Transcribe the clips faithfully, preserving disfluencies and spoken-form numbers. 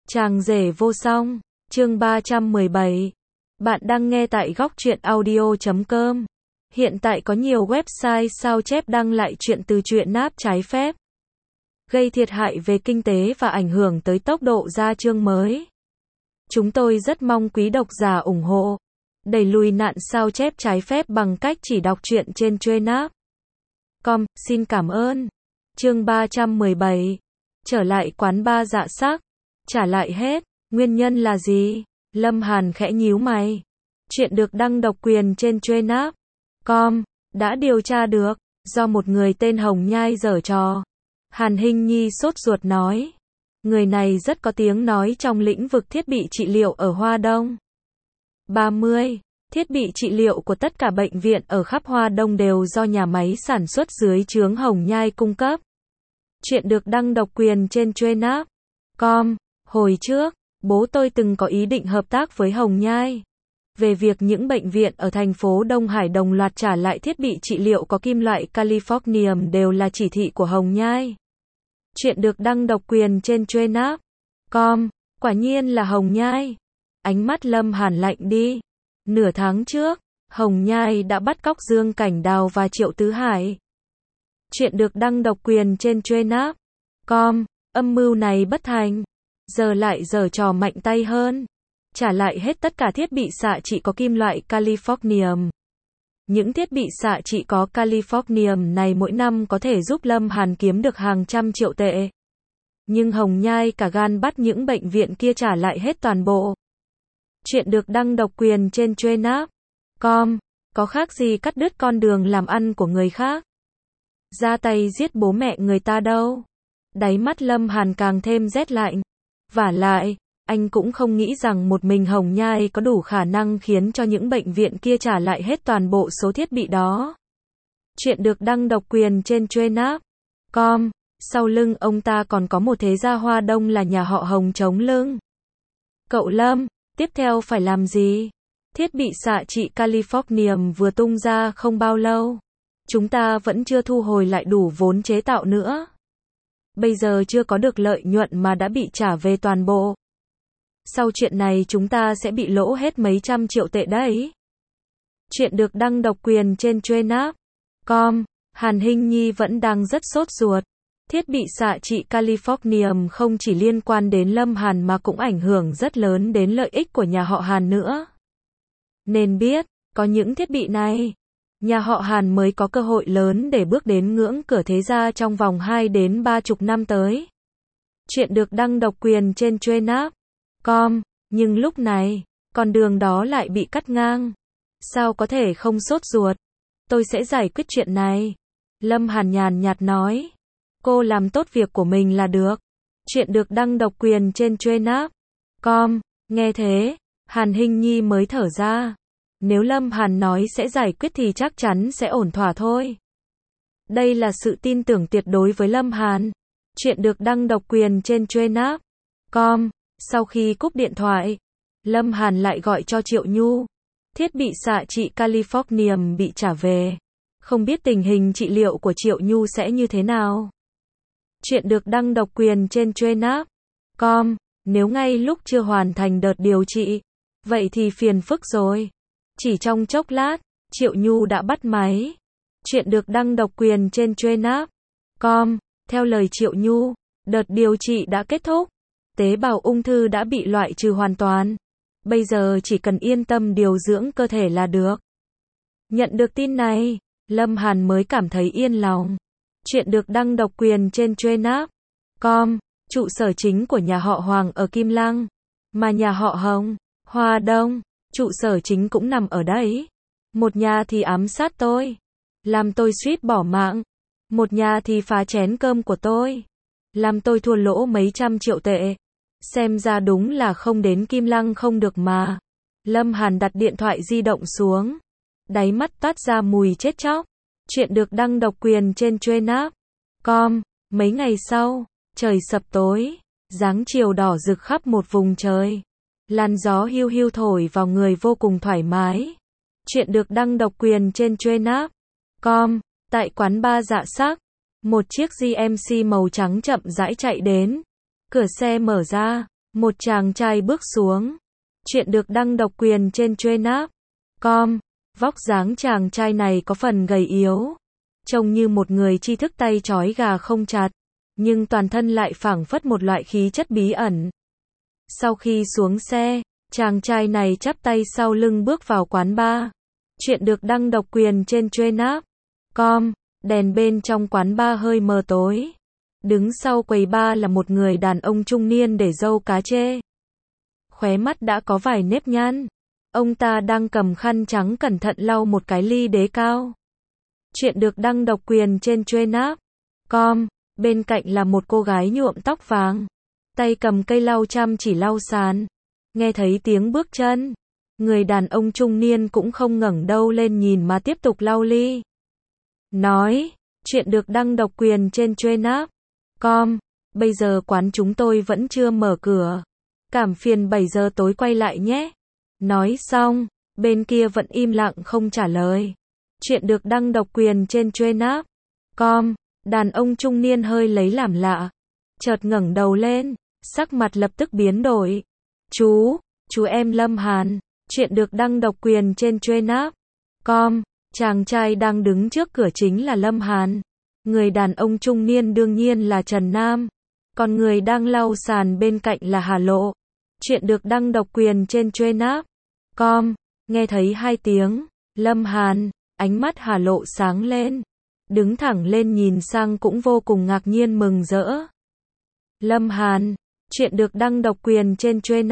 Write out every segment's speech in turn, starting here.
Chàng rể vô song, chương ba trăm mười bảy. Bạn đang nghe tại góc truyện audio chấm com. Hiện tại có nhiều website sao chép đăng lại chuyện từ truyện náp trái phép, gây thiệt hại về kinh tế và ảnh hưởng tới tốc độ ra chương mới. Chúng tôi rất mong quý độc giả ủng hộ, đẩy lùi nạn sao chép trái phép bằng cách chỉ đọc truyện trên Trainap chấm com. Xin cảm ơn. Chương ba trăm mười bảy. Trở lại quán bar Dạ Sắc. Trả lại hết. Nguyên nhân là gì? Lâm Hàn khẽ nhíu mày. Chuyện được đăng độc quyền trên Trainap chấm com. Đã điều tra được, do một người tên Hồng Nhai giở trò. Hàn Hinh Nhi sốt ruột nói. Người này rất có tiếng nói trong lĩnh vực thiết bị trị liệu ở Hoa Đông. ba mươi. Thiết bị trị liệu của tất cả bệnh viện ở khắp Hoa Đông đều do nhà máy sản xuất dưới trướng Hồng Nhai cung cấp. Chuyện được đăng độc quyền trên Trainap chấm com. Hồi trước, bố tôi từng có ý định hợp tác với Hồng Nhai về việc những bệnh viện ở thành phố Đông Hải đồng loạt trả lại thiết bị trị liệu có kim loại Californium đều là chỉ thị của Hồng Nhai. Chuyện được đăng độc quyền trên Trainap chấm com. Quả nhiên là Hồng Nhai. Ánh mắt Lâm Hàn lạnh đi. Nửa tháng trước, Hồng Nhai đã bắt cóc Dương Cảnh Đào và Triệu Tứ Hải. Chuyện được đăng độc quyền trên Trainap chấm com. Âm mưu này bất thành, giờ lại giở trò mạnh tay hơn. Trả lại hết tất cả thiết bị xạ trị có kim loại Californium. Những thiết bị xạ trị có Californium này mỗi năm có thể giúp Lâm Hàn kiếm được hàng trăm triệu tệ. Nhưng Hồng Nhai cả gan bắt những bệnh viện kia trả lại hết toàn bộ. Chuyện được đăng độc quyền trên Trainap chấm com. Có khác gì cắt đứt con đường làm ăn của người khác. Ra tay giết bố mẹ người ta đâu. Đáy mắt Lâm Hàn càng thêm rét lạnh. Vả lại, anh cũng không nghĩ rằng một mình Hồng Nhai có đủ khả năng khiến cho những bệnh viện kia trả lại hết toàn bộ số thiết bị đó. Chuyện được đăng độc quyền trên Trainap chấm com. Sau lưng ông ta còn có một thế gia Hoa Đông là nhà họ Hồng chống lưng. Cậu Lâm, tiếp theo phải làm gì? Thiết bị xạ trị Californium vừa tung ra không bao lâu. Chúng ta vẫn chưa thu hồi lại đủ vốn chế tạo nữa. Bây giờ chưa có được lợi nhuận mà đã bị trả về toàn bộ. Sau chuyện này chúng ta sẽ bị lỗ hết mấy trăm triệu tệ đấy. Chuyện được đăng độc quyền trên Trainap chấm com. Hàn Hinh Nhi vẫn đang rất sốt ruột. Thiết bị xạ trị Californium không chỉ liên quan đến Lâm Hàn mà cũng ảnh hưởng rất lớn đến lợi ích của nhà họ Hàn nữa. Nên biết, có những thiết bị này, nhà họ Hàn mới có cơ hội lớn để bước đến ngưỡng cửa thế gia trong vòng hai đến ba chục năm tới. Chuyện được đăng độc quyền trên Trainap chấm com. Nhưng lúc này, con đường đó lại bị cắt ngang. Sao có thể không sốt ruột? Tôi sẽ giải quyết chuyện này. Lâm Hàn nhàn nhạt nói. Cô làm tốt việc của mình là được. Chuyện được đăng độc quyền trên Trainap chấm com. Nghe thế, Hàn Hinh Nhi mới thở ra. Nếu Lâm Hàn nói sẽ giải quyết thì chắc chắn sẽ ổn thỏa thôi. Đây là sự tin tưởng tuyệt đối với Lâm Hàn. Chuyện được đăng độc quyền trên Trainap chấm com. Sau khi cúp điện thoại, Lâm Hàn lại gọi cho Triệu Nhu. Thiết bị xạ trị Californium bị trả về. Không biết tình hình trị liệu của Triệu Nhu sẽ như thế nào. Chuyện được đăng độc quyền trên Trainap chấm com. Nếu ngay lúc chưa hoàn thành đợt điều trị, vậy thì phiền phức rồi. Chỉ trong chốc lát, Triệu Nhu đã bắt máy. Chuyện được đăng độc quyền trên Trainap chấm com. Theo lời Triệu Nhu, đợt điều trị đã kết thúc. Tế bào ung thư đã bị loại trừ hoàn toàn. Bây giờ chỉ cần yên tâm điều dưỡng cơ thể là được. Nhận được tin này, Lâm Hàn mới cảm thấy yên lòng. Chuyện được đăng độc quyền trên Trainap chấm com. Trụ sở chính của nhà họ Hoàng ở Kim Lăng, mà nhà họ Hồng, Hoa Đông, trụ sở chính cũng nằm ở đấy. Một nhà thì ám sát tôi, làm tôi suýt bỏ mạng. Một nhà thì phá chén cơm của tôi, làm tôi thua lỗ mấy trăm triệu tệ. Xem ra đúng là không đến Kim Lăng không được mà. Lâm Hàn đặt điện thoại di động xuống. Đáy mắt toát ra mùi chết chóc. Chuyện được đăng độc quyền trên Trainap chấm com. Mấy ngày sau, trời sập tối, dáng chiều đỏ rực khắp một vùng trời. Làn gió hiu hiu thổi vào người vô cùng thoải mái. Chuyện được đăng độc quyền trên Trainap chấm com. Tại quán bar Dạ Sắc, một chiếc giê em xê màu trắng chậm rãi chạy đến. Cửa xe mở ra, Một chàng trai bước xuống. Chuyện được đăng độc quyền trên Truyện com. Vóc dáng chàng trai này có phần gầy yếu, trông như một người tri thức tay trói gà không chặt, nhưng toàn thân lại phảng phất một loại khí chất bí ẩn. Sau khi xuống xe, chàng trai này chắp tay sau lưng bước vào quán bar. Chuyện được đăng độc quyền trên Truyện com. Đèn bên trong quán bar hơi mờ tối. Đứng sau quầy bar là một người đàn ông trung niên để râu cá chê. Khóe mắt đã có vài nếp nhăn. Ông ta đang cầm khăn trắng cẩn thận lau một cái ly đế cao. Chuyện được đăng độc quyền trên Truyện com. Bên cạnh là một cô gái nhuộm tóc vàng, tay cầm cây lau chăm chỉ lau sàn. Nghe thấy tiếng bước chân, người đàn ông trung niên cũng không ngẩng đầu lên nhìn mà tiếp tục lau ly. Nói, chuyện được đăng độc quyền trên Truyện com. Bây giờ quán chúng tôi vẫn chưa mở cửa. Cảm phiền bảy giờ tối quay lại nhé. Nói xong, bên kia vẫn im lặng không trả lời. Chuyện được đăng độc quyền trên Truyện com. Đàn ông trung niên hơi lấy làm lạ, chợt ngẩng đầu lên, sắc mặt lập tức biến đổi. Chú, chú em Lâm Hàn. Chuyện được đăng độc quyền trên Truyện com. Chàng trai đang đứng trước cửa chính là Lâm Hàn. Người đàn ông trung niên đương nhiên là Trần Nam. Còn người đang lau sàn bên cạnh là Hà Lộ. Chuyện được đăng độc quyền trên Truyện com. Nghe thấy hai tiếng Lâm Hàn, ánh mắt Hà Lộ sáng lên, đứng thẳng lên nhìn sang cũng vô cùng ngạc nhiên mừng rỡ. Lâm Hàn, chuyện được đăng độc quyền trên Truyện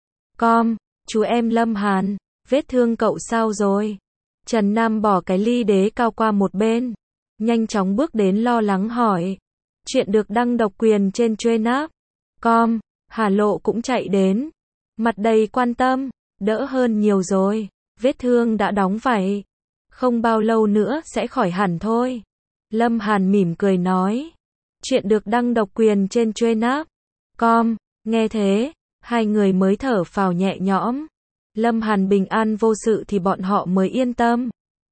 com. Chú em Lâm Hàn, vết thương cậu sao rồi? Trần Nam bỏ cái ly đế cao qua một bên, nhanh chóng bước đến lo lắng hỏi. Chuyện được đăng độc quyền trên Truyện com. Hà Lộ cũng chạy đến, mặt đầy quan tâm. Đỡ hơn nhiều rồi, vết thương đã đóng vảy, không bao lâu nữa sẽ khỏi hẳn thôi. Lâm Hàn mỉm cười nói. Chuyện được đăng độc quyền trên Truyện com. Nghe thế, hai người mới thở phào nhẹ nhõm. Lâm Hàn bình an vô sự thì bọn họ mới yên tâm.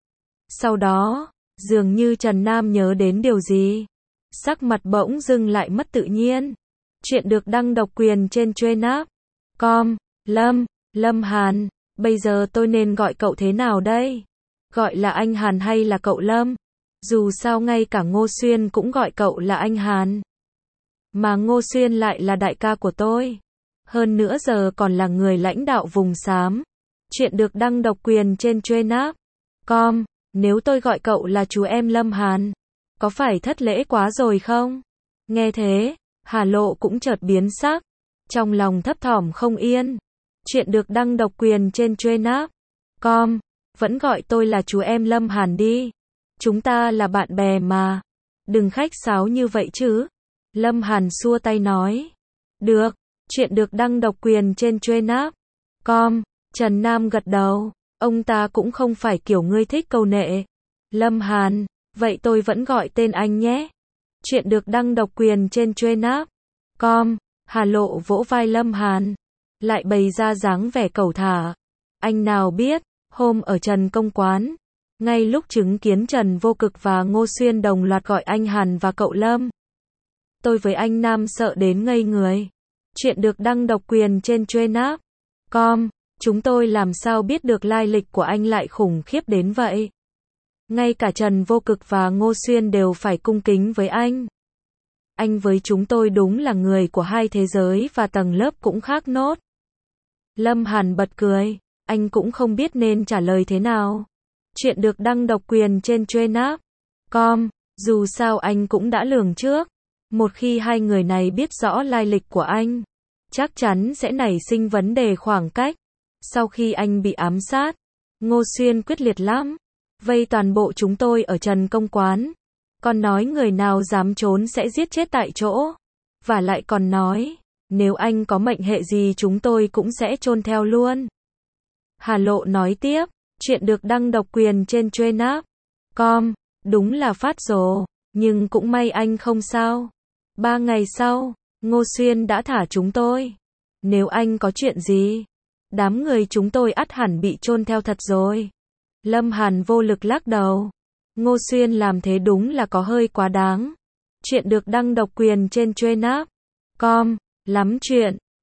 Sau đó, dường như Trần Nam nhớ đến điều gì, sắc mặt bỗng dưng lại mất tự nhiên. Chuyện được đăng độc quyền trên Truyện com. Lâm, Lâm Hàn, bây giờ tôi nên gọi cậu thế nào đây? Gọi là anh Hàn hay là cậu Lâm? Dù sao ngay cả Ngô Xuyên cũng gọi cậu là anh Hàn. Mà Ngô Xuyên lại là đại ca của tôi. Hơn nữa giờ còn là người lãnh đạo vùng xám. Chuyện được đăng độc quyền trên Truyện com. Nếu tôi gọi cậu là chú em Lâm Hàn, có phải thất lễ quá rồi không? Nghe thế, Hà Lộ cũng chợt biến sắc, trong lòng thấp thỏm không yên. Chuyện được đăng độc quyền trên Truyện com. Vẫn gọi tôi là chú em Lâm Hàn đi. Chúng ta là bạn bè mà. Đừng khách sáo như vậy chứ. Lâm Hàn xua tay nói. Được. Chuyện được đăng độc quyền trên Truyện com. Trần Nam gật đầu. Ông ta cũng không phải kiểu ngươi thích câu nệ. Lâm Hàn, vậy tôi vẫn gọi tên anh nhé. Chuyện được đăng độc quyền trên Truyện com. Hà Lộ vỗ vai Lâm Hàn, lại bày ra dáng vẻ cẩu thả. Anh nào biết, hôm ở Trần Công Quán, ngay lúc chứng kiến Trần Vô Cực và Ngô Xuyên đồng loạt gọi anh Hàn và cậu Lâm, tôi với anh Nam sợ đến ngây người. Chuyện được đăng độc quyền trên Truyện com. Chúng tôi làm sao biết được lai lịch của anh lại khủng khiếp đến vậy. Ngay cả Trần Vô Cực và Ngô Xuyên đều phải cung kính với anh. Anh với chúng tôi đúng là người của hai thế giới và tầng lớp cũng khác nốt. Lâm Hàn bật cười, anh cũng không biết nên trả lời thế nào. Chuyện được đăng độc quyền trên Truyện com. Dù sao anh cũng đã lường trước, một khi hai người này biết rõ lai lịch của anh, chắc chắn sẽ nảy sinh vấn đề khoảng cách. Sau khi anh bị ám sát, Ngô Xuyên quyết liệt lắm, vây toàn bộ chúng tôi ở Trần Công Quán. Còn nói người nào dám trốn sẽ giết chết tại chỗ. Và lại còn nói, nếu anh có mệnh hệ gì chúng tôi cũng sẽ chôn theo luôn. Hà Lộ nói tiếp, chuyện được đăng độc quyền trên Truyện com. Đúng là phát rồ, nhưng cũng may anh không sao. Ba ngày sau, Ngô Xuyên đã thả chúng tôi. Nếu anh có chuyện gì, đám người chúng tôi ắt hẳn bị chôn theo thật rồi. Lâm Hàn vô lực lắc đầu. Ngô Xuyên làm thế đúng là có hơi quá đáng. Chuyện được đăng độc quyền trên Truyện com. Lắm chuyện.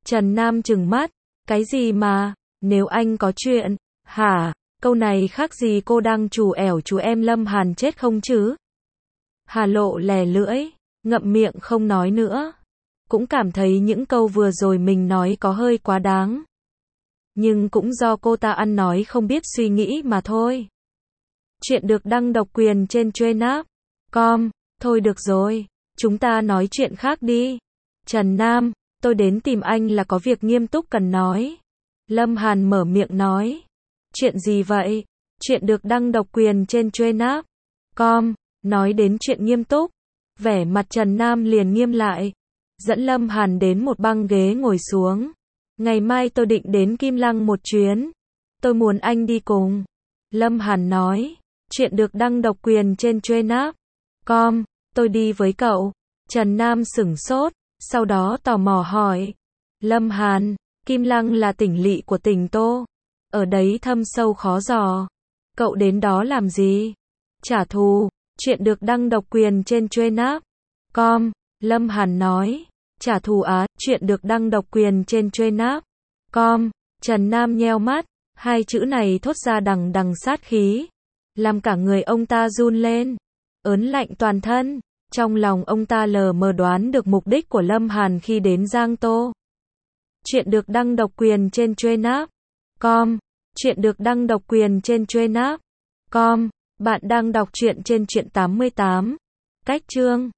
Trần Nam trừng mắt, cái gì mà, nếu anh có chuyện, hả, câu này khác gì cô đang trù ẻo chú em Lâm Hàn chết không chứ? Hà Lộ lè lưỡi, ngậm miệng không nói nữa. Cũng cảm thấy những câu vừa rồi mình nói có hơi quá đáng. Nhưng cũng do cô ta ăn nói không biết suy nghĩ mà thôi. Chuyện được đăng độc quyền trên Trainap chấm com. Thôi được rồi, chúng ta nói chuyện khác đi. Trần Nam, tôi đến tìm anh là có việc nghiêm túc cần nói. Lâm Hàn mở miệng nói. Chuyện gì vậy? Chuyện được đăng độc quyền trên Trainap chấm com. Nói đến chuyện nghiêm túc. Vẻ mặt Trần Nam liền nghiêm lại. Dẫn Lâm Hàn đến một băng ghế ngồi xuống. Ngày mai tôi định đến Kim Lăng một chuyến. Tôi muốn anh đi cùng. Lâm Hàn nói. Chuyện được đăng độc quyền trên Trainap chấm com. Tôi đi với cậu. Trần Nam sửng sốt. Sau đó tò mò hỏi. Lâm Hàn, Kim Lăng là tỉnh lỵ của tỉnh Tô. Ở đấy thâm sâu khó dò. Cậu đến đó làm gì? Trả thù. Chuyện được đăng độc quyền trên Trainap chấm com. Lâm Hàn nói. Trả thù á, chuyện được đăng độc quyền trên Trainap chấm com. Trần Nam nheo mắt. Hai chữ này thốt ra đằng đằng sát khí. Làm cả người ông ta run lên. Ớn lạnh toàn thân. Trong lòng ông ta lờ mờ đoán được mục đích của Lâm Hàn khi đến Giang Tô. Chuyện được đăng độc quyền trên Trainap chấm com. Chuyện được đăng độc quyền trên Trainap chấm com. Bạn đang đọc truyện trên truyện tám mươi tám. Cách chương.